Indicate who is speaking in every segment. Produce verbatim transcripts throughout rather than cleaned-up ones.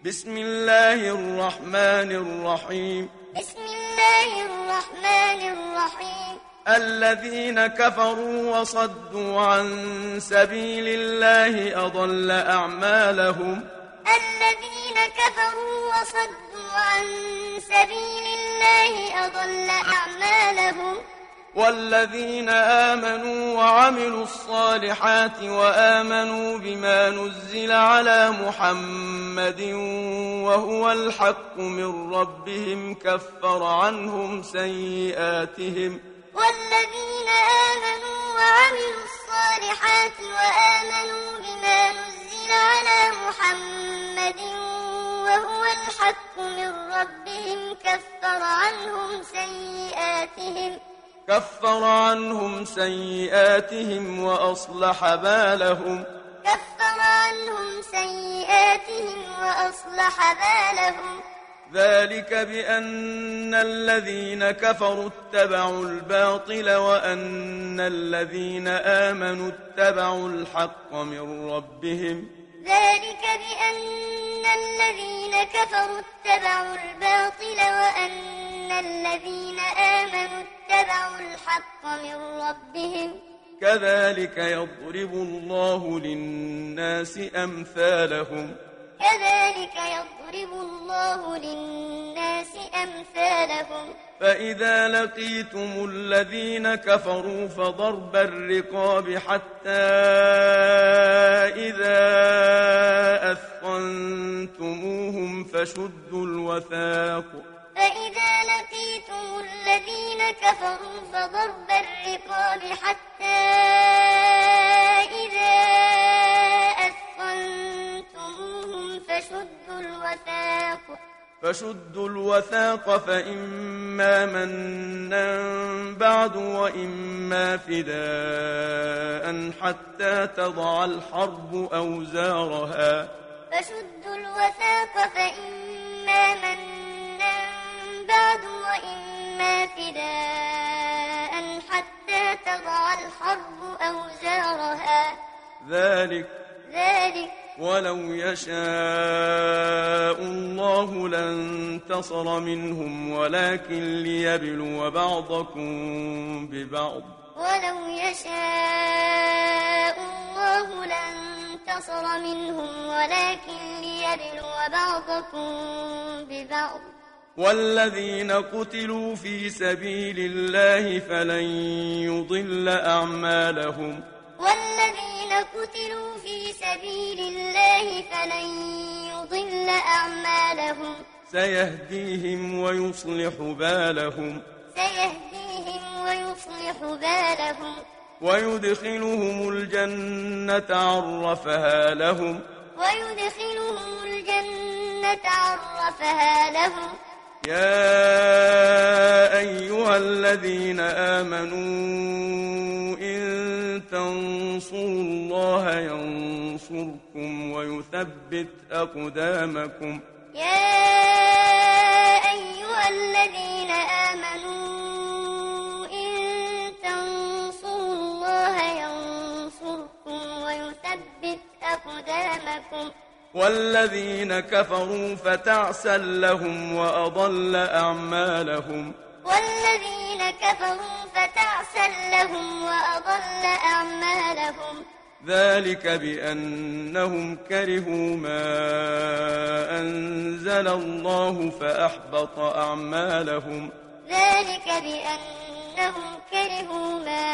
Speaker 1: بسم الله الرحمن الرحيم
Speaker 2: بسم الله الرحمن الرحيم
Speaker 1: الذين كفروا وصدوا عن سبيل الله أضل أعمالهم
Speaker 2: الذين كفروا وصدوا عن سبيل الله أضل أعمالهم
Speaker 1: والذين آمنوا وعملوا الصالحات وآمنوا بما نزل على محمد وهو الحق من ربهم كفر عنهم سيئاتهم
Speaker 2: والذين آمنوا وعملوا الصالحات وآمنوا بما نزل على محمد وهو الحق من ربهم كفر عنهم سيئاتهم
Speaker 1: كفر عنهم سيئاتهم وأصلح بالهم
Speaker 2: كفر عنهم سيئاتهم وأصلح بالهم
Speaker 1: ذلك بأن الذين كفروا اتبعوا الباطل وأن الذين آمنوا اتبعوا الحق من ربهم
Speaker 2: ذلك بأن الذين كفروا اتبعوا الباطل وأن الذين آمنوا اتبعوا الحق من ربهم
Speaker 1: كذلك يضرب الله للناس أمثالهم
Speaker 2: كذلك يضرب الله للناس أمثالهم
Speaker 1: فإذا لقيتم الذين كفروا فضرب الرقاب حتى إذا أثخنتموهم فشدوا الوثاق
Speaker 2: فإذا لقيتم الذين كفروا فضرب الرقاب حتى إذا أثخنتموهم فشدوا الوثاق
Speaker 1: فشدوا الوثاق فإما منا بعد وإما فداء حتى تضع الحرب أوزارها
Speaker 2: فشدوا الوثاق فإما منا بعد وإما فداء حتى تضع الحرب أوزارها
Speaker 1: ذلك
Speaker 2: ذلك
Speaker 1: ولو يشاء الله لانتصر منهم ولكن ليبلو بعضكم ببعض
Speaker 2: ولو يشاء الله لانتصر منهم ولكن ليبلو بعضكم ببعض
Speaker 1: والذين قتلوا في سبيل الله فلن يضل أعمالهم
Speaker 2: والذين قتلوا في سبيل الله فلن يضل أعمالهم
Speaker 1: سيهديهم ويصلح بالهم
Speaker 2: سيهديهم ويصلح بالهم
Speaker 1: ويدخلهم الجنة عرفها لهم
Speaker 2: ويدخلهم الجنة عرفها لهم
Speaker 1: يا أيها الذين آمنوا إن تنصروا الله ينصركم ويثبت أقدامكم
Speaker 2: يا أيها الذين آمنوا إن تنصروا الله ينصركم ويثبت أقدامكم
Speaker 1: والذين كفروا فتعسا لهم وأضل أعمالهم
Speaker 2: والذين كفروا فتعسا لهم وأضل أعمالهم
Speaker 1: ذلك بأنهم كرهوا ما أنزل الله فأحبط أعمالهم
Speaker 2: ذلك بأنهم كرهوا ما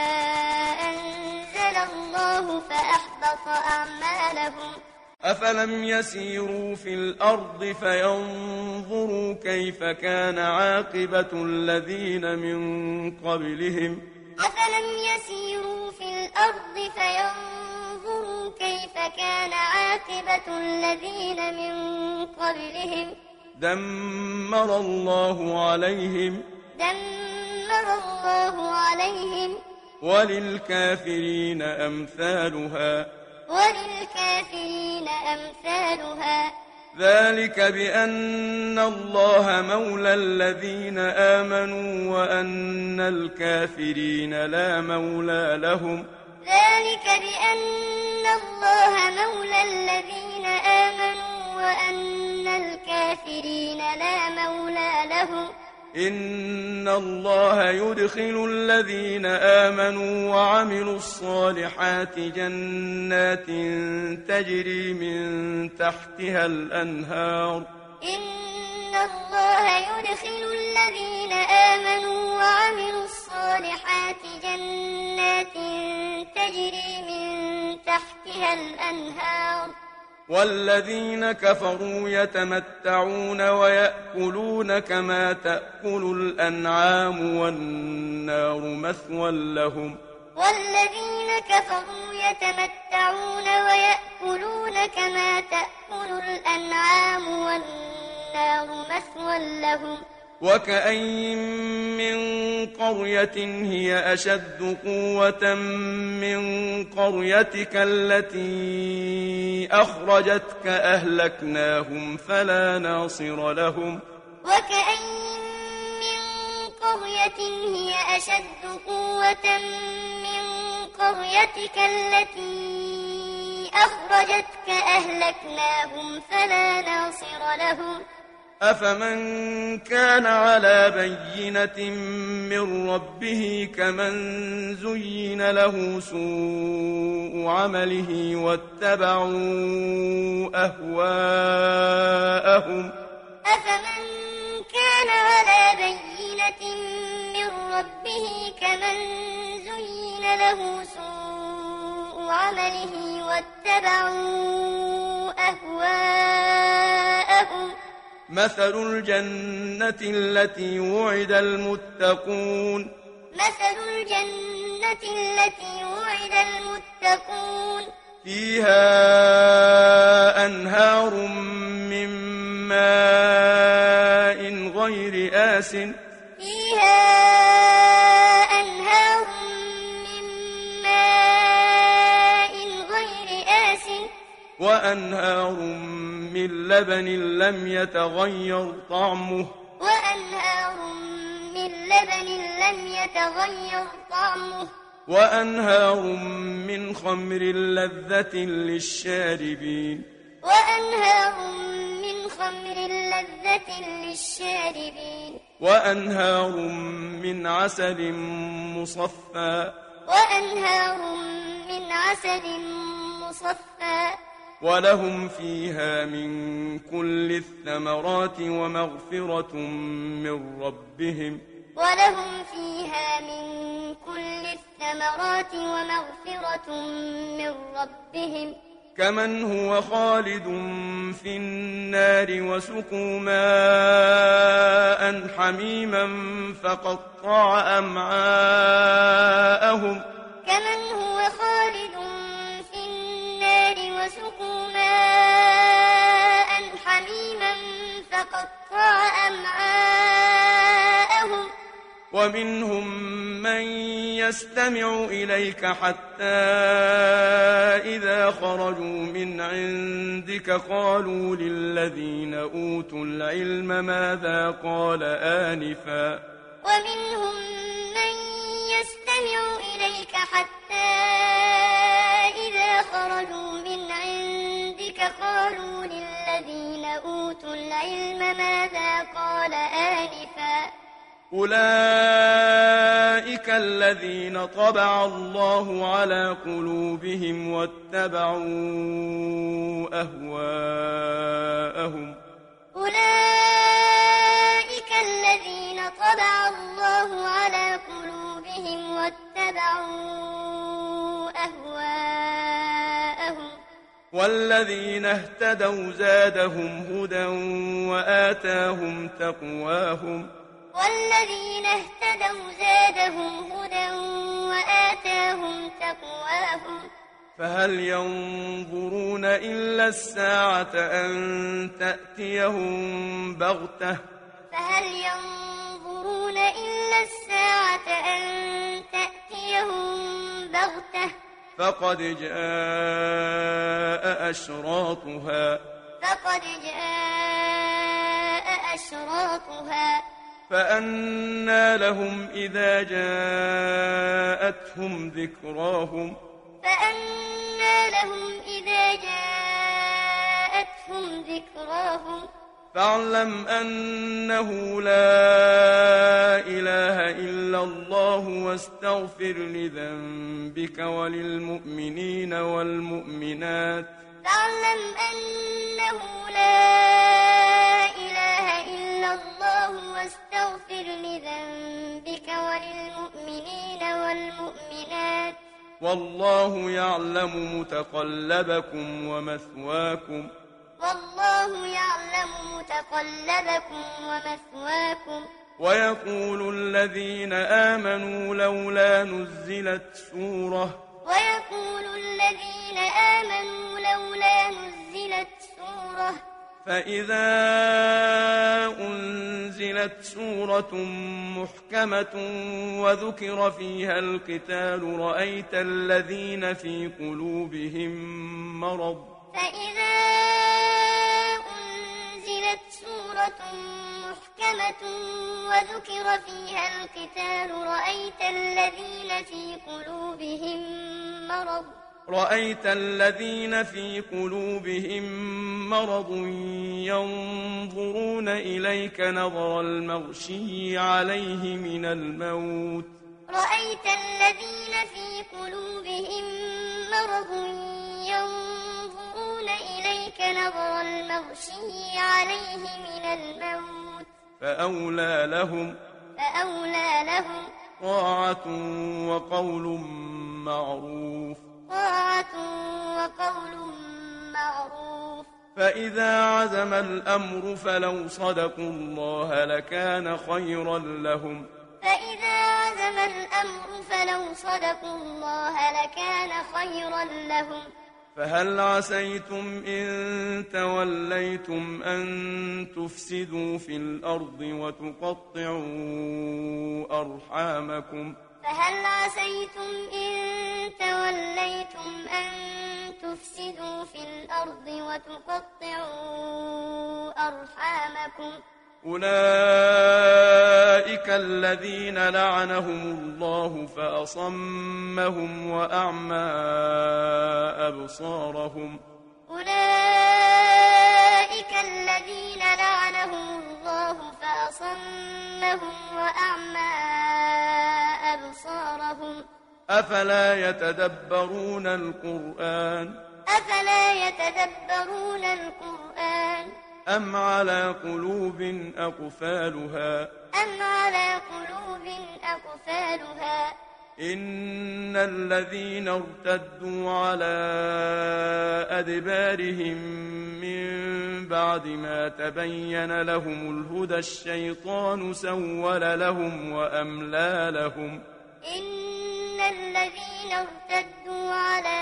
Speaker 2: أنزل الله فأحبط أعمالهم
Speaker 1: أفلم يسيروا في الأرض فينظروا كيف كان عاقبة الذين من قبلهم
Speaker 2: أفلم يسيروا في الأرض فينظروا كيف كان عاقبة الذين من قبلهم
Speaker 1: دمر الله عليهم
Speaker 2: دمر الله عليهم
Speaker 1: وللكافرين أمثالها
Speaker 2: وللكافرين أمثالها
Speaker 1: ذلك بأن الله مولى الذين آمنوا وأن الكافرين لا مولى لهم
Speaker 2: ذلك بأن الله مولى الذين آمنوا وأن الكافرين لا مولى لهم
Speaker 1: إن الله يدخل الذين آمنوا وعملوا الصالحات جنات تجري من تحتها الأنهار
Speaker 2: إن الله يدخل الذين آمنوا وعملوا الصالحات جنات تجري من تحتها الأنهار
Speaker 1: والذين كفروا يتمتعون ويأكلون كما تأكل الأنعام والنار مثوى لهم
Speaker 2: والذين كفروا يتمتعون ويأكلون كما تأكل الأنعام والنار مثوى لهم
Speaker 1: وكأين من قرية هي أشد قوة من قريتك التي أخرجتك أهلكناهم فلا ناصر لهم
Speaker 2: وكأين من قرية هي أشد قوة من قريتك التي أخرجتك أهلكناهم فلا ناصر لهم
Speaker 1: أفمن كان على بينة من ربه كمن زين له سوء عمله واتبعوا أهواءهم
Speaker 2: أفمن كان على بينة من ربه كمن زين له سوء عمله واتبعوا أهواءهم
Speaker 1: مثل الجنة التي وعد المتقون
Speaker 2: مثل الجنة التي وعد المتقون
Speaker 1: فيها أنهار من ماء غير آس
Speaker 2: فيها أنهار من ماء غير آس
Speaker 1: وأنهار من لبن لم يتغير طعمه
Speaker 2: وأنهار من لبن لم يتغير طعمه
Speaker 1: وأنهار من خمر لذة للشاربين
Speaker 2: وأنهار من خمر لذة للشاربين
Speaker 1: وأنهار من عسل مصفى
Speaker 2: وأنهار من عسل مصفى
Speaker 1: ولهم فيها من كل الثمرات ومغفرة من ربهم
Speaker 2: ولهم فيها من كل الثمرات ومغفرة من ربهم
Speaker 1: كمن هو خالد في النار وسقوا ماء حميما فقطع أمعاءهم
Speaker 2: كمن هو خالد في النار وسقوا ماء حميما فقطع أمعاءهم
Speaker 1: ومنهم من يستمع إليك حتى إذا خرجوا من عندك قالوا للذين أوتوا العلم ماذا قال آنفا
Speaker 2: ومنهم من يستمع إليك حتى إذا خرجوا من عندك قالوا للذين أوتوا العلم ماذا قال آنفا
Speaker 1: أولئك الذين طبع الله على قلوبهم واتبعوا أهواءهم
Speaker 2: أولئك الذين طبع الله على قلوبهم واتبعوا أهواءهم
Speaker 1: والذين اهتدوا زادهم هدى وآتاهم تقواهم
Speaker 2: والذين اهتدوا زادهم هدى وآتاهم تقواهم
Speaker 1: فهل ينظرون إلا الساعة أن تأتيهم بغتة
Speaker 2: فهل ينظرون إلا الساعة أن تأتيهم بغتة
Speaker 1: فقد جاء أشراطها
Speaker 2: فقد جاء أشراطها
Speaker 1: فأنى لهم إذا جاءتهم ذكراهم
Speaker 2: فأنى لهم إذا جاءتهم ذكراهم
Speaker 1: فاعلم أنه لا إله إلا الله واستغفر لذنبك وللمؤمنين والمؤمنات
Speaker 2: فاعلم أنه لا إله إلا الله واستغفر لذنبك وللمؤمنين والمؤمنات
Speaker 1: والله يعلم متقلبكم ومثواكم
Speaker 2: والله يعلم متقلبكم ومثواكم
Speaker 1: ويقول الذين آمنوا لولا نزلت سورة
Speaker 2: ويقول الذين آمنوا لولا نزلت سورة
Speaker 1: فإذا أنزلت سورة محكمة وذكر فيها القتال رأيت الذين في قلوبهم مرض
Speaker 2: فإذا أنزلت سورة محكمة وذكر فيها القتال رأيت الذين في قلوبهم مرض
Speaker 1: رأيت الذين في قلوبهم مرض ينظرون إليك نظر المغشي عليه من الموت
Speaker 2: رأيت الذين في قلوبهم مرض ينظرون إليك نظر المغشي عليه من الموت
Speaker 1: فأولى لهم
Speaker 2: فأولى لهم
Speaker 1: طاعة وقول معروف
Speaker 2: طاعة وقول معروف
Speaker 1: فإذا عزم الأمر فلو صدقوا الله لكان خيرا لهم
Speaker 2: فإذا عزم الأمر فلو صدقوا الله لكان خيرا لهم
Speaker 1: فهل عسيتم إن توليتم أن تفسدوا في الأرض وتقطعوا أرحامكم
Speaker 2: فهل عسيتم إن توليتم أن تفسدوا في الأرض وتقطعوا أرحامكم
Speaker 1: أولئك الذين لعنهم الله فأصمهم وأعمى أبصارهم
Speaker 2: أولئك الذين لعنهم الله فأصمهم وأعمى أبصارهم
Speaker 1: أفلا يتدبرون القرآن
Speaker 2: أفلا يتدبرون القرآن
Speaker 1: أم على قلوب أقفالها
Speaker 2: أم على قلوب أقفالها
Speaker 1: إن الذين ارتدوا على أدبارهم من بعد ما تبين لهم الهدى الشيطان سول لهم وأملى لهم
Speaker 2: إن الذين ارتدوا على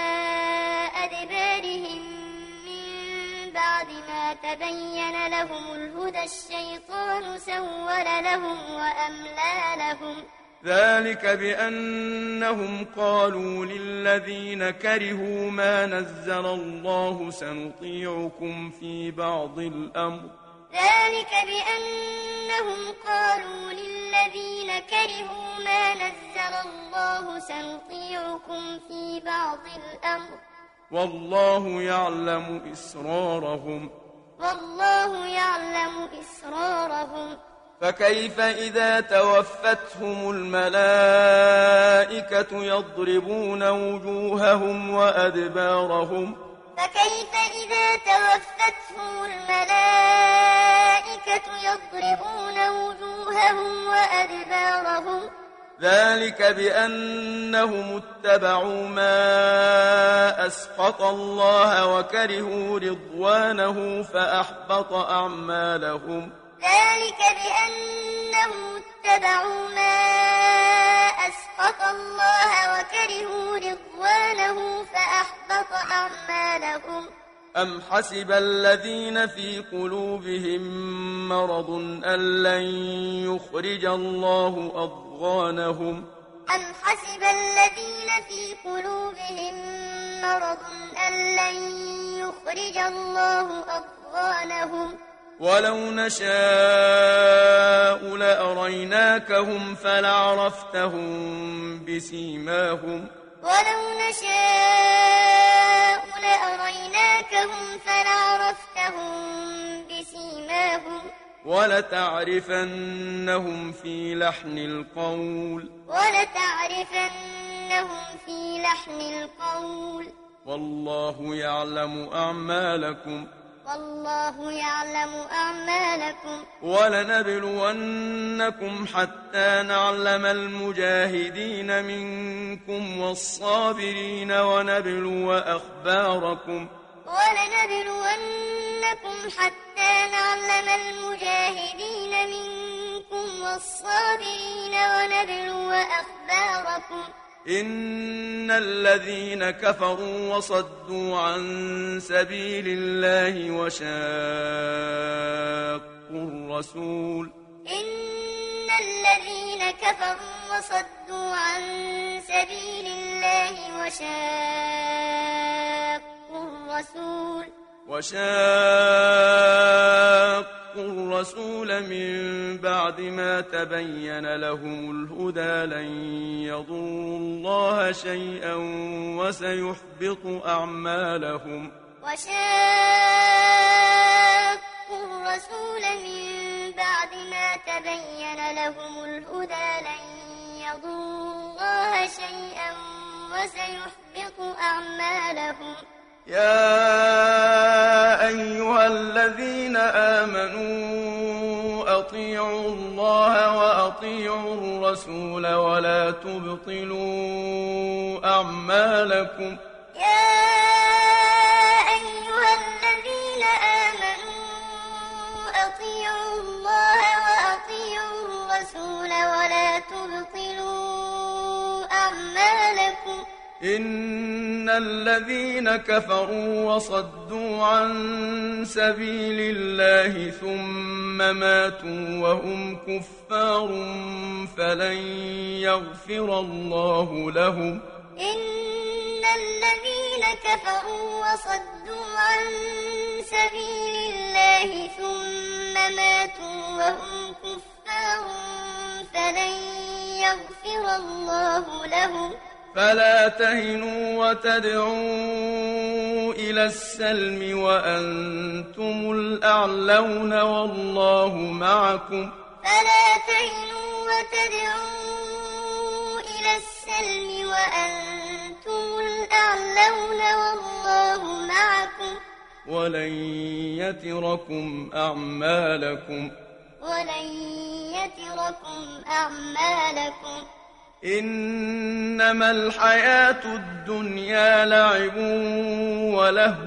Speaker 2: أدبارهم من بعد ما تبين لهم الهدى الشيطان سول لهم وأملى لهم
Speaker 1: ذلك بأنهم قالوا للذين كرهوا ما نزل الله سنطيعكم في بعض الأمر
Speaker 2: ذلك بأنهم قالوا للذين كرهوا ما نزل الله سنطيعكم في بعض الأمر
Speaker 1: والله يعلم إسرارهم
Speaker 2: والله يعلم إسرارهم
Speaker 1: فكيف إذا توفتهم الملائكة يضربون وجوههم وأدبارهم
Speaker 2: فكيف إذا توفتهم الملائكة يضربون وجوههم وأدبارهم
Speaker 1: ذلك بأنهم اتبعوا ما أسخط الله وكرهوا رضوانه فأحبط أعمالهم
Speaker 2: ذلك بأنهم اتبعوا ما أسخط الله وكرهوا رضوانه فأحبط أعمالهم
Speaker 1: أم حسب الذين في قلوبهم مرض أن لن يخرج الله أضغانهم
Speaker 2: أم حسب الذين في قلوبهم مرض أن لن يخرج الله أضغانهم
Speaker 1: ولو نشاء لأريناكهم فلعرفتهم بسيماهم
Speaker 2: ولو نشاء لأريناكهم فلعرفتهم بسيماهم
Speaker 1: ولتعرفنهم في لحن القول
Speaker 2: ولتعرفنهم في لحن القول
Speaker 1: والله يعلم أعمالكم
Speaker 2: والله يعلم أعمالكم
Speaker 1: ولنبلونكم حتى نعلم المجاهدين منكم والصابرين ونبلو أخباركم
Speaker 2: ولنبلونكم حتى نعلم المجاهدين منكم والصابرين ونبلو أخباركم
Speaker 1: إن الذين كفروا وصدوا عن سبيل الله وشاقوا الرسول
Speaker 2: إن الذين كفروا وصدوا عن سبيل الله وشاقوا الرسول
Speaker 1: وشاقوا الرسول من بعد ما تبين لهم الهدى لن يضروا الله شيئا وسيحبط أعمالهم
Speaker 2: وشاقوا الرسول من بعد ما تبين لهم الهدى لن يضروا الله شيئا وسيحبط أعمالهم
Speaker 1: يا أيها الذين آمنوا أطيعوا الله وأطيعوا الرسول ولا تبطلوا أعمالكم
Speaker 2: يا أيها الذين آمنوا أطيعوا الله وأطيعوا الرسول ولا تبطلوا أعمالكم
Speaker 1: إن الذين كفروا وصدوا عن سبيل الله ثم ماتوا وهم كفار فلن يغفر الله لهم
Speaker 2: إن الذين كفروا وصدوا عن سبيل الله ثم ماتوا وهم كفار فلن يغفر الله لهم
Speaker 1: فلا تهنوا وتدعوا إلى السلم وأنتم الأعلون والله معكم
Speaker 2: فلا تهنوا وتدعوا إلى السلم وأنتم الأعلون والله معكم
Speaker 1: ولن يتركم أعمالكم
Speaker 2: ولن يتركم أعمالكم
Speaker 1: إنما الحياة الدنيا لعب ولهو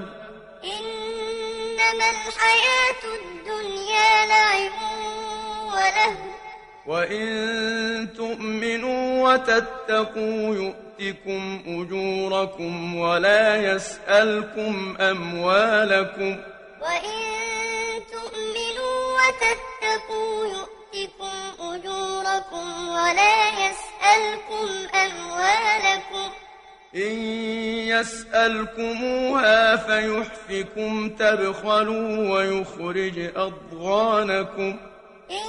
Speaker 2: إنما الحياة الدنيا لعب ولهو
Speaker 1: وإن تؤمنوا وتتقوا يؤتكم أجوركم ولا يسألكم أموالكم
Speaker 2: وإن تؤمنوا وتتقوا يؤتكم أجوركم ولا يسألكم أموالكم
Speaker 1: إن يسألكموها فيحفكم تبخلوا ويخرج أضغانكم
Speaker 2: إن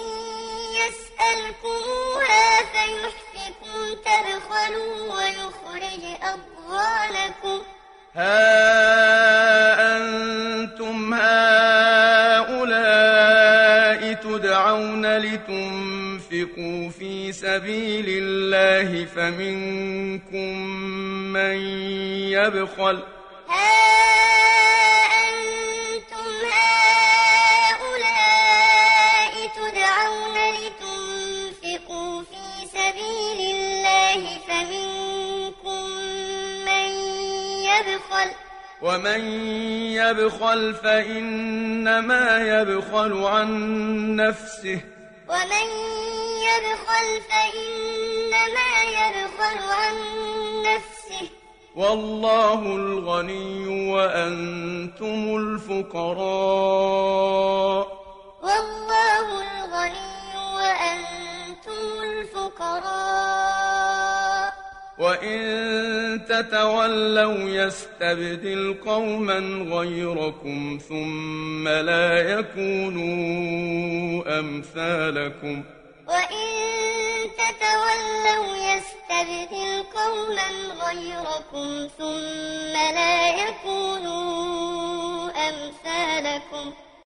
Speaker 2: يسألكموها فيحفكم تبخلوا ويخرج أضغانكم
Speaker 1: ها أنتم هؤلاء تدعون لتنفقوا في سبيل الله فمنكم من يبخل
Speaker 2: ها أنتم هؤلاء تدعون لتنفقوا في سبيل الله فمنكم من يبخل
Speaker 1: ومن يبخل فإنما يبخل عن نفسه
Speaker 2: ومن يبخل فإنما يبخل عن نفسه
Speaker 1: والله الغني وأنتم الفقراء
Speaker 2: والله الغني وأنتم الفقراء
Speaker 1: وإن تتولوا يستبدل قوما غيركم ثم لا يكونوا أمثالكم
Speaker 2: وإن تتولوا يستبدل قوما غيركم ثم لا يكونوا أمثالكم